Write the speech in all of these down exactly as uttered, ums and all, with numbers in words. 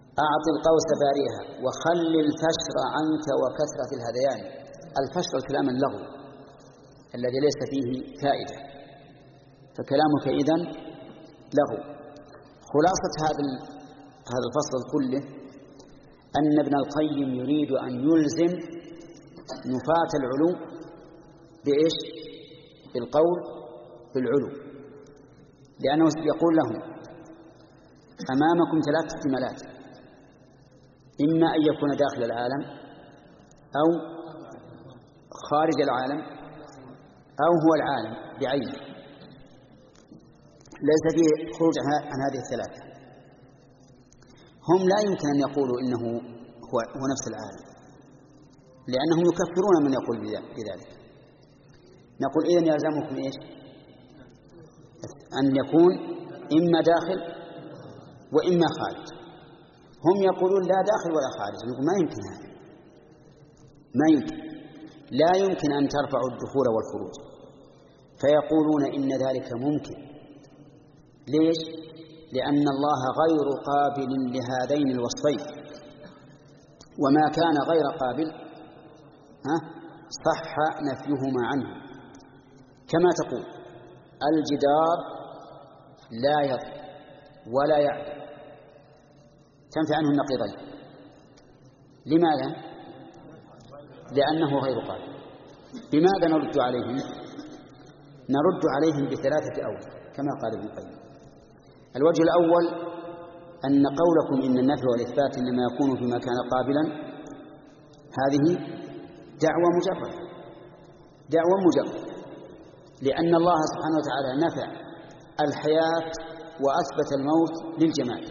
أعط القوس باريها وخل الفشر عنك وكثرة الهذيان. الفشر الكلام اللغو الذي ليس فيه فائدة، فكلامك إذن لغو. خلاصة هذا هذا الفصل كله أن ابن القيم يريد أن يلزم نفاة العلو بإيش؟ بالقول بالعلو، لأنه يقول لهم أمامكم ثلاث احتمالات: إما أن يكون داخل العالم أو خارج العالم أو هو العالم بعينه، ليس فيه خروج عن هذه الثلاثة. هم لا يمكن أن يقولوا إنه هو, هو نفس العالم، لأنهم يكفرون من يقول بذلك. نقول إذن يلزمكم إيش؟ أن يكون إما داخل وإما خارج. هم يقولون لا داخل ولا خارج، نقول ما يمكن هذا، ما يمكن، لا يمكن أن ترفعوا الدخول والخروج. فيقولون إن ذلك ممكن. ليش؟ لأن الله غير قابل لهذين الوصفين، وما كان غير قابل ها صح نفيهما عنه. كما تقول الجدار لا يضر ولا يعدل، تنفي عنه النقيضين. لماذا؟ لأنه غير قابل. بماذا نرد عليهم؟ نرد عليهم بثلاثة أوجه كما قال ابن القيم. الوجه الأول أن قولكم إن النفي والإثبات إنما يكون فيما كان قابلا هذه دعوة مجردة، دعوة مجردة، لأن الله سبحانه وتعالى نفع الحياة وأثبت الموت للجماد.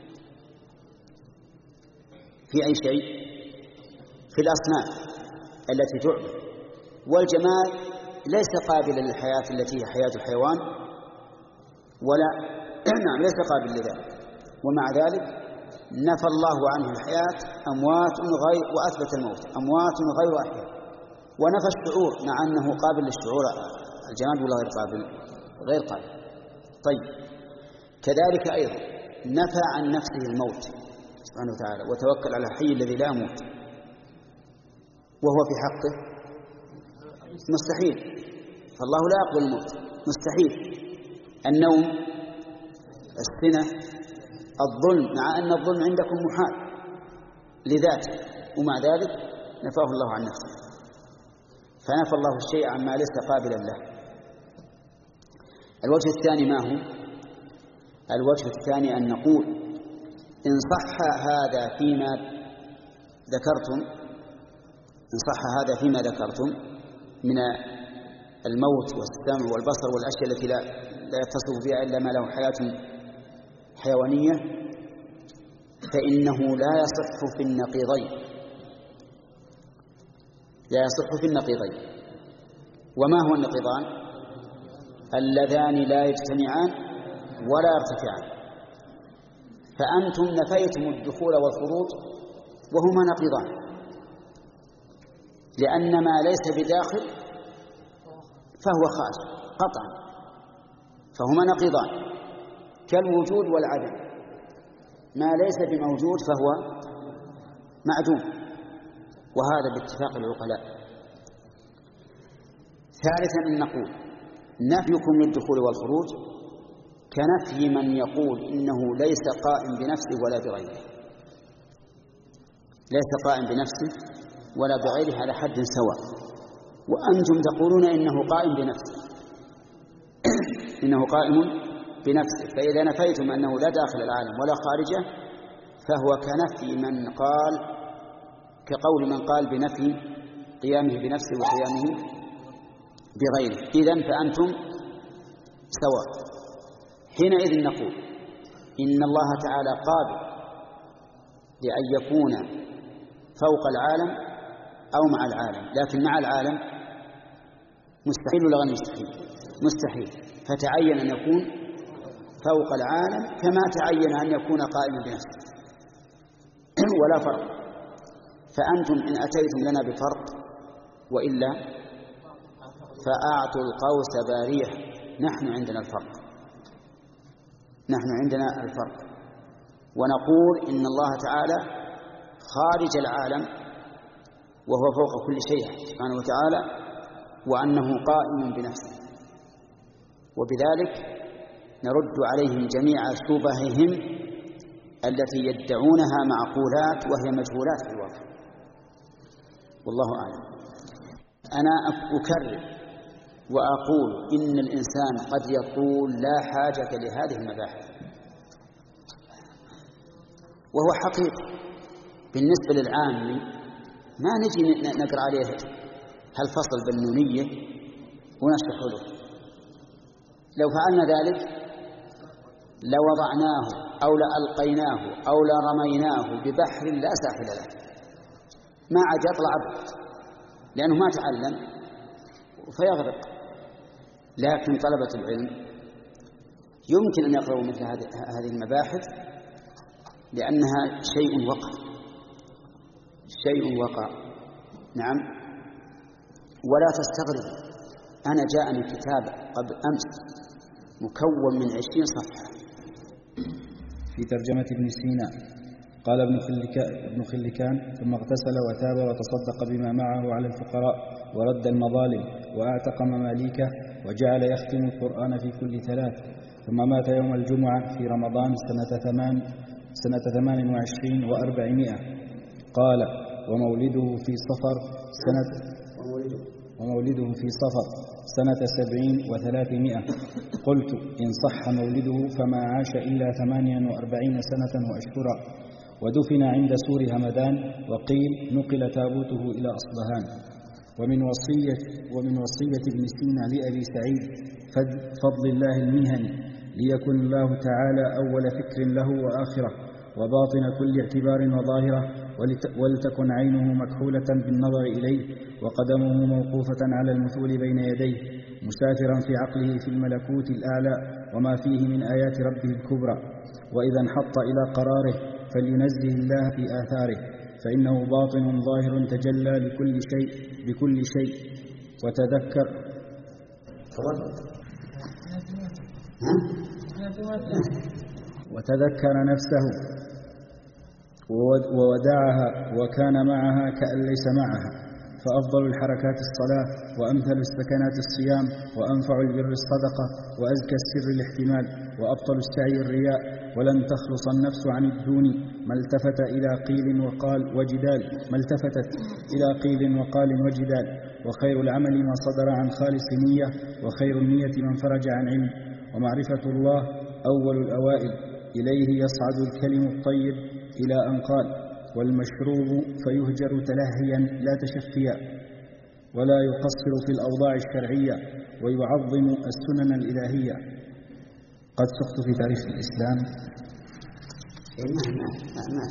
في أي شيء؟ في الأصنام التي تعبد، والجماد ليس قابلا للحياة التي هي حياة الحيوان، ولا نعم ليس قابل لذلك، ومع ذلك نفى الله عنه الحياة أموات غير وأثبت الموت أموات غير أحياء، ونفى الشعور مع أنه قابل للشعور الجماد ولا غير قابل؟ غير قابل. طيب كذلك أيضا نفى عن نفسه الموت سبحانه وتعالى وتوكل على الحي الذي لا يموت، وهو في حقه مستحيل، فالله لا يقبل الموت، مستحيل. النوم، السنة، الظلم، مع أن الظلم عندكم محال لذاته، ومع ذلك نفاه الله عن نفسه، فنفى الله الشيء عما ليس قابلا له. الوجه الثاني ما هو؟ الوجه الثاني أن نقول إن صح هذا فيما ذكرتم إن صح هذا فيما ذكرتم من الموت والسمع والبصر والأشياء التي لا, لا يتصف بها إلا ما له حياة حيوانية، فإنه لا يصح في النقيضين، لا يصح في النقيضين. وما هو النقيضان؟ اللذان لا يجتمعان ولا يرتفعان. فأنتم نفيتم الدخول والخروج وهما نقيضان، لأن ما ليس بداخل فهو خارج قطعا، فهما نقيضان كالوجود والعدم. ما ليس بموجود فهو معدوم، وهذا باتفاق العقلاء. ثالثا أن نقول نفيكم للدخول والخروج كنفي من يقول إنه ليس قائم بنفسه ولا بغيره، ليس قائم بنفسه ولا بغيره على حد سواء، وأنتم تقولون إنه قائم بنفسه إنه قائم بنفسه. فإذا نفيتم أنه لا داخل العالم ولا خارجه فهو كنفي من قال كقول من قال بنفي قيامه بنفسه وقيامه بغيره. إذن فأنتم سواء. حينئذ نقول إن الله تعالى قادر لأن يكون فوق العالم أو مع العالم، لكن مع العالم مستحيل ولا غير مستحيل؟ مستحيل. فتعين أن يكون فوق العالم كما تعين أن يكون قائما بنفسه، ولا فرق. فأنتم إن أتيتم لنا بفرق، وإلا فأعطوا القوس بارية. نحن عندنا الفرق، نحن عندنا الفرق. ونقول إن الله تعالى خارج العالم وهو فوق كل شيء سبحانه وتعالى، وأنه قائم بنفسه، وبذلك نرد عليهم جميع شبههم التي يدعونها معقولات وهي مجهولات في الواقع. والله أعلم. أنا أكرر وأقول إن الإنسان قد يقول لا حاجة لهذه المباحث، وهو حقيقي بالنسبة للعامي ما نجي نقرأ عليه هالفصل بالنونية ونشرح له. لو فعلنا ذلك لوضعناه أو لألقيناه أو لرميناه ببحر لا ساحل له، ما عاد يطلع أبد لأنه ما تعلم فيغرق. لكن طلبة العلم يمكن أن يقرأوا مثل هذه المباحث لأنها شيء وقع شيء وقع نعم. ولا تستغرب، أنا جاءني كتاب قبل أمس مكون من عشرين صفحة في ترجمة ابن سينا. قال ابن خلكان: ثم اغتسل وتاب وتصدق بما معه على الفقراء ورد المظالم وأعتق مماليكه وجعل يختم القرآن في كل ثلاث، ثم مات يوم الجمعة في رمضان سنة ثمان سنة ثمان وعشرين وأربعمائة. قال: ومولده في صفر سنة ومولده في صفر سنة سبعين وثلاثمائة. قلت: إن صح مولده فما عاش إلا ثمانيا وأربعين سنة وأشهرا، ودفن عند سور همدان، وقيل نقل تابوته إلى أصبهان. ومن وصية ومن وصية ابن سينا لأبي سعيد فضل الله المهني: ليكن الله تعالى أول فكر له وآخرة وباطن كل اعتبار وظاهرة، ولتكن عينه مكحولة بالنظر إليه وقدمه موقوفة على المثول بين يديه، مسافرا في عقله في الملكوت الأعلى وما فيه من آيات ربه الكبرى. وإذا انحط إلى قراره فلينزه الله في آثاره، فإنه باطن ظاهر تجلى لكل شيء بكل شيء. وتذكر وتذكر نفسه وودعها وكان معها كأن ليس معها، فأفضل الحركات الصلاة، وأمثل السكنات الصيام، وأنفع البر الصدقة، وأزكى السر الاحتمال، وأبطل السعي الرياء. ولن تخلص النفس عن الدون ما التفت إلى قيل وقال وجدال ما التفتت إلى قيل وقال وجدال. وخير العمل ما صدر عن خالص نية، وخير النية من فرج عن علم. ومعرفة الله أول الأوائل، إليه يصعد الكلم الطيب، إلى أن قال: والمشروب فيهجر تلهيا لا تشفيا. ولا يقصر في الأوضاع الشرعية، ويعظم السنن الإلهية. قد سقط في تاريخ الإسلام. ما ما ما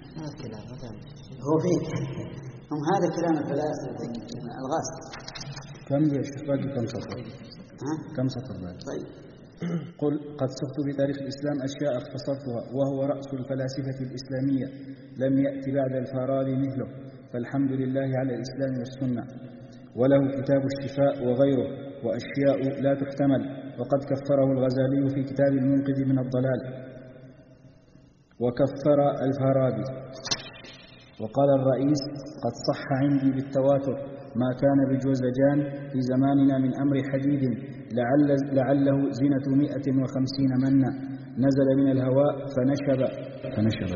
هو فيه هم هذا كلام الفلاسفة الغاز. كم يا شيخ باقي كم سطر؟ ها؟ كم سطر باقي؟ طيب. قل: قد سقط في تاريخ الإسلام أشياء اختصرتها، وهو رأس الفلاسفة الإسلامية، لم يأتي بعد الفارابي مثله، فالحمد لله على الإسلام والسنة. وله كتاب الشفاء وغيره، وأشياء لا تحتمل، وقد كفره الغزالي في كتاب المنقذ من الضلال، وكفر الفارابي. وقال الرئيس: قد صح عندي بالتواتر ما كان بجوزجان في زماننا من أمر حديد، لعل لعله زنة مئة وخمسين منا، نزل من الهواء فنشب فنشب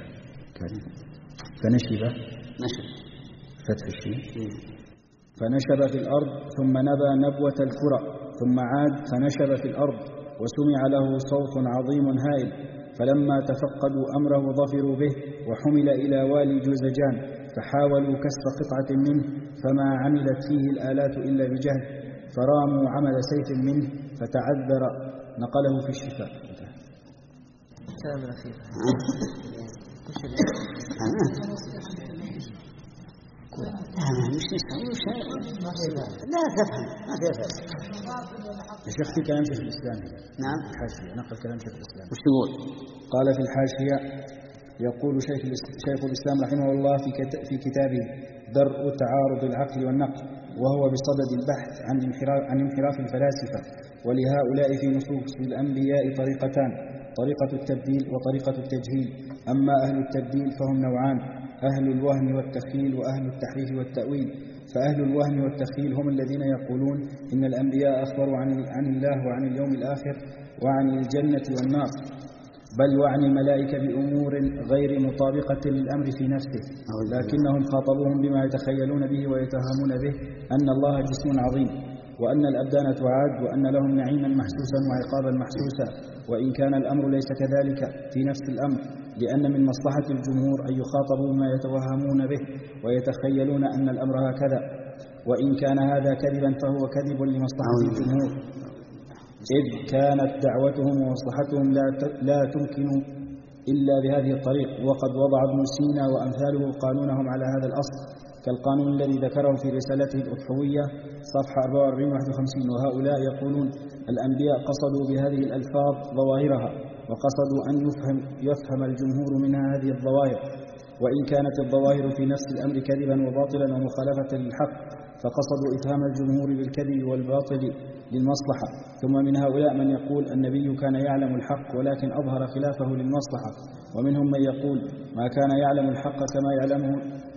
فنشب نشب فتح الشيء فنشب في الأرض، ثم نبى نبوة الكرة، ثم عاد فنشب في الأرض، وسمع له صوت عظيم هائل، فلما تفقدوا أمره ظفروا به، وحمل إلى والي جوزجان، فحاولوا كسر قطعة منه، فما عملت فيه الآلات إلا بجهل، فراموا عمل سيف منه، فتعذر، نقله في الشفاء. سلام الأخير. لا تفهم ما في أفهم. يا شيخ في كلام شيخ الإسلام. نعم. الحاشية نقل كلام شيخ الإسلام. وش تقول؟ قال في الحاشية: يقول شيخ شيخ الإسلام رحمه الله في في كتابه درء تعارض العقل والنقل، وهو بصدد البحث عن انحراف عن انحراف الفلاسفة، ولهؤلاء في نصوص الأنبياء طريقتان: طريقة التبديل وطريقة التجهيل. أما أهل التبديل فهم نوعان: أهل الوهم والتخيل وأهل التحريف والتأويل. فأهل الوهم والتخيل هم الذين يقولون إن الأنبياء أخبروا عن عن الله وعن اليوم الآخر وعن الجنة والنار، بل وعن الملائكة بأمور غير مطابقة للأمر في نفسه، لكنهم خاطبوهم بما يتخيلون به ويتهمون به أن الله جسم عظيم، وأن الأبدان تعاد، وأن لهم نعيما محسوسا وعقابا محسوسا، وإن كان الأمر ليس كذلك في نفس الأمر، لأن من مصلحة الجمهور أن يخاطبوا بما يتوهمون به ويتخيلون أن الأمر هكذا، وإن كان هذا كذبا فهو كذب لمصلحة الجمهور، إذ كانت دعوتهم ومصلحتهم لا لا تمكن إلا بهذه الطريق. وقد وضع ابن سينا وأمثاله قانونهم على هذا الأصل، كالقانون الذي ذكره في رسالته الأضحوية صفحة أربعة وأربعين واحد وخمسين. وهؤلاء يقولون الأنبياء قصدوا بهذه الألفاظ ظواهرها، وقصدوا أن يفهم, يفهم الجمهور منها هذه الظواهر، وإن كانت الظواهر في نفس الأمر كذبا وباطلا ومخالفة للحق، فقصدوا إتهام الجمهور بالكذب والباطل للمصلحة. ثم من هؤلاء من يقول النبي كان يعلم الحق ولكن أظهر خلافه للمصلحة، ومنهم من يقول ما كان يعلم الحق كما يعلمه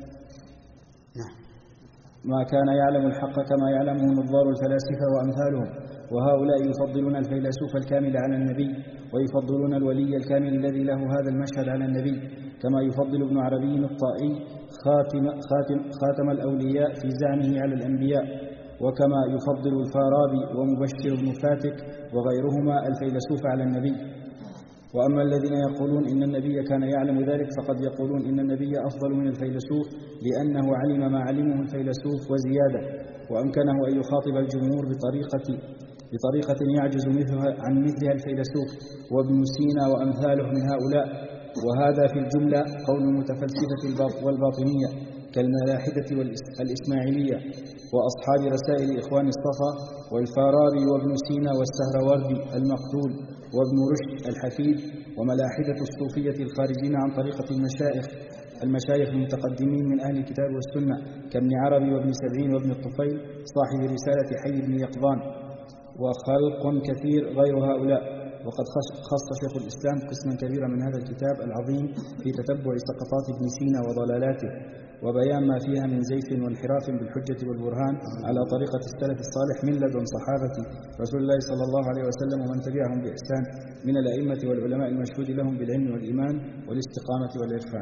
ما كان يعلم الحق كما يعلمه نظار الفلاسفة وأمثالهم. وهؤلاء يفضلون الفيلسوف الكامل على النبي، ويفضلون الولي الكامل الذي له هذا المشهد على النبي، كما يفضل ابن عربي الطائي خاتم, خاتم, خاتم الأولياء في زعمه على الأنبياء، وكما يفضل الفارابي ومبشر بن فاتك وغيرهما الفيلسوف على النبي. وأما الذين يقولون إن النبي كان يعلم ذلك فقد يقولون إن النبي أفضل من الفيلسوف لأنه علم ما علمه الفيلسوف وزيادة، وأمكنه أن يخاطب الجمهور بطريقة بطريقة يعجز مثلها عن مثلها الفيلسوف وابن سينا وأمثاله من هؤلاء. وهذا في الجملة قول المتفلسفة والباطنية كالملاحدة والإسماعيلية وأصحاب رسائل إخوان الصفا والفارابي وابن سينا والسهروردي المقتول وابن رشد الحفيد وملاحدة الصوفية الخارجين عن طريقة المشايخ المشايخ المتقدمين من أهل الكتاب والسنة كابن عربي وابن سبعين وابن الطفيل صاحب رسالة حي بن يقظان وخلق كثير غير هؤلاء. وقد خص شيخ الإسلام قسما كبيرا من هذا الكتاب العظيم في تتبع سقطات ابن سينا وضلالاته وبيان ما فيها من زيف وانحراف بالحجة والبرهان على طريقة السلف الصالح من لدن صحابة رسول الله صلى الله عليه وسلم ومن تبعهم بإحسان من الأئمة والعلماء المشهود لهم بالعلم والإيمان والاستقامة والإرفان.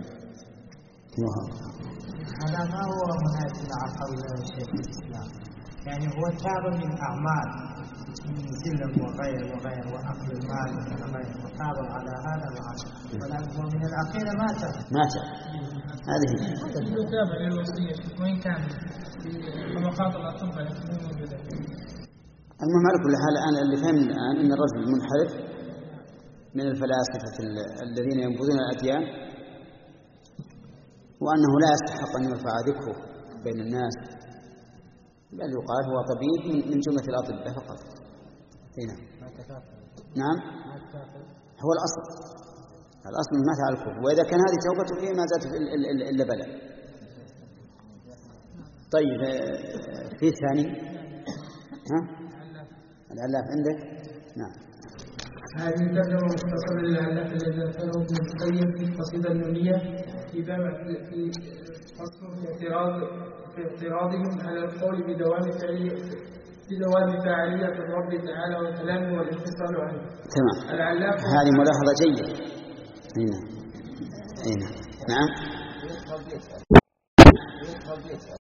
هذا ما هو مناسب مع قول شيخ الإسلام، يعني هو تاب من أعمال من ظلم وغير وغير وأكل المال وغير وتاب على هذا العمل، ولكن من الأخير مات مات هذه تابع للوصية وإن كان في مخاطر الأطباء يكونون موجودة. المهم على كل حال الآن اللي فهمنا الآن أن الرجل المنحرف من الفلاسفة الذين ينبذون الأديان وأنه لا يستحق أن يرفع ذكره بين الناس، بل يقال هو طبيب من جملة الأطباء فقط. هنا نعم هو الأصل الأصل ما فعل الكفر، وإذا كان هذه توبته فيه ما زالت إلا بلاء. طيب في ثاني ها العلاف عندك؟ نعم. هذه الترجمة مختصرة للعلاف الذي ذكره ابن القيم في القصيدة النونية في باب في فصل في اعتراض في اعتراضهم على القول بدوام فعلية بدوام فاعلية الرب تعالى وكلامه والانفصال عنه. تمام. العلاف هذه ملاحظة جيدة. هنا هنا نعم.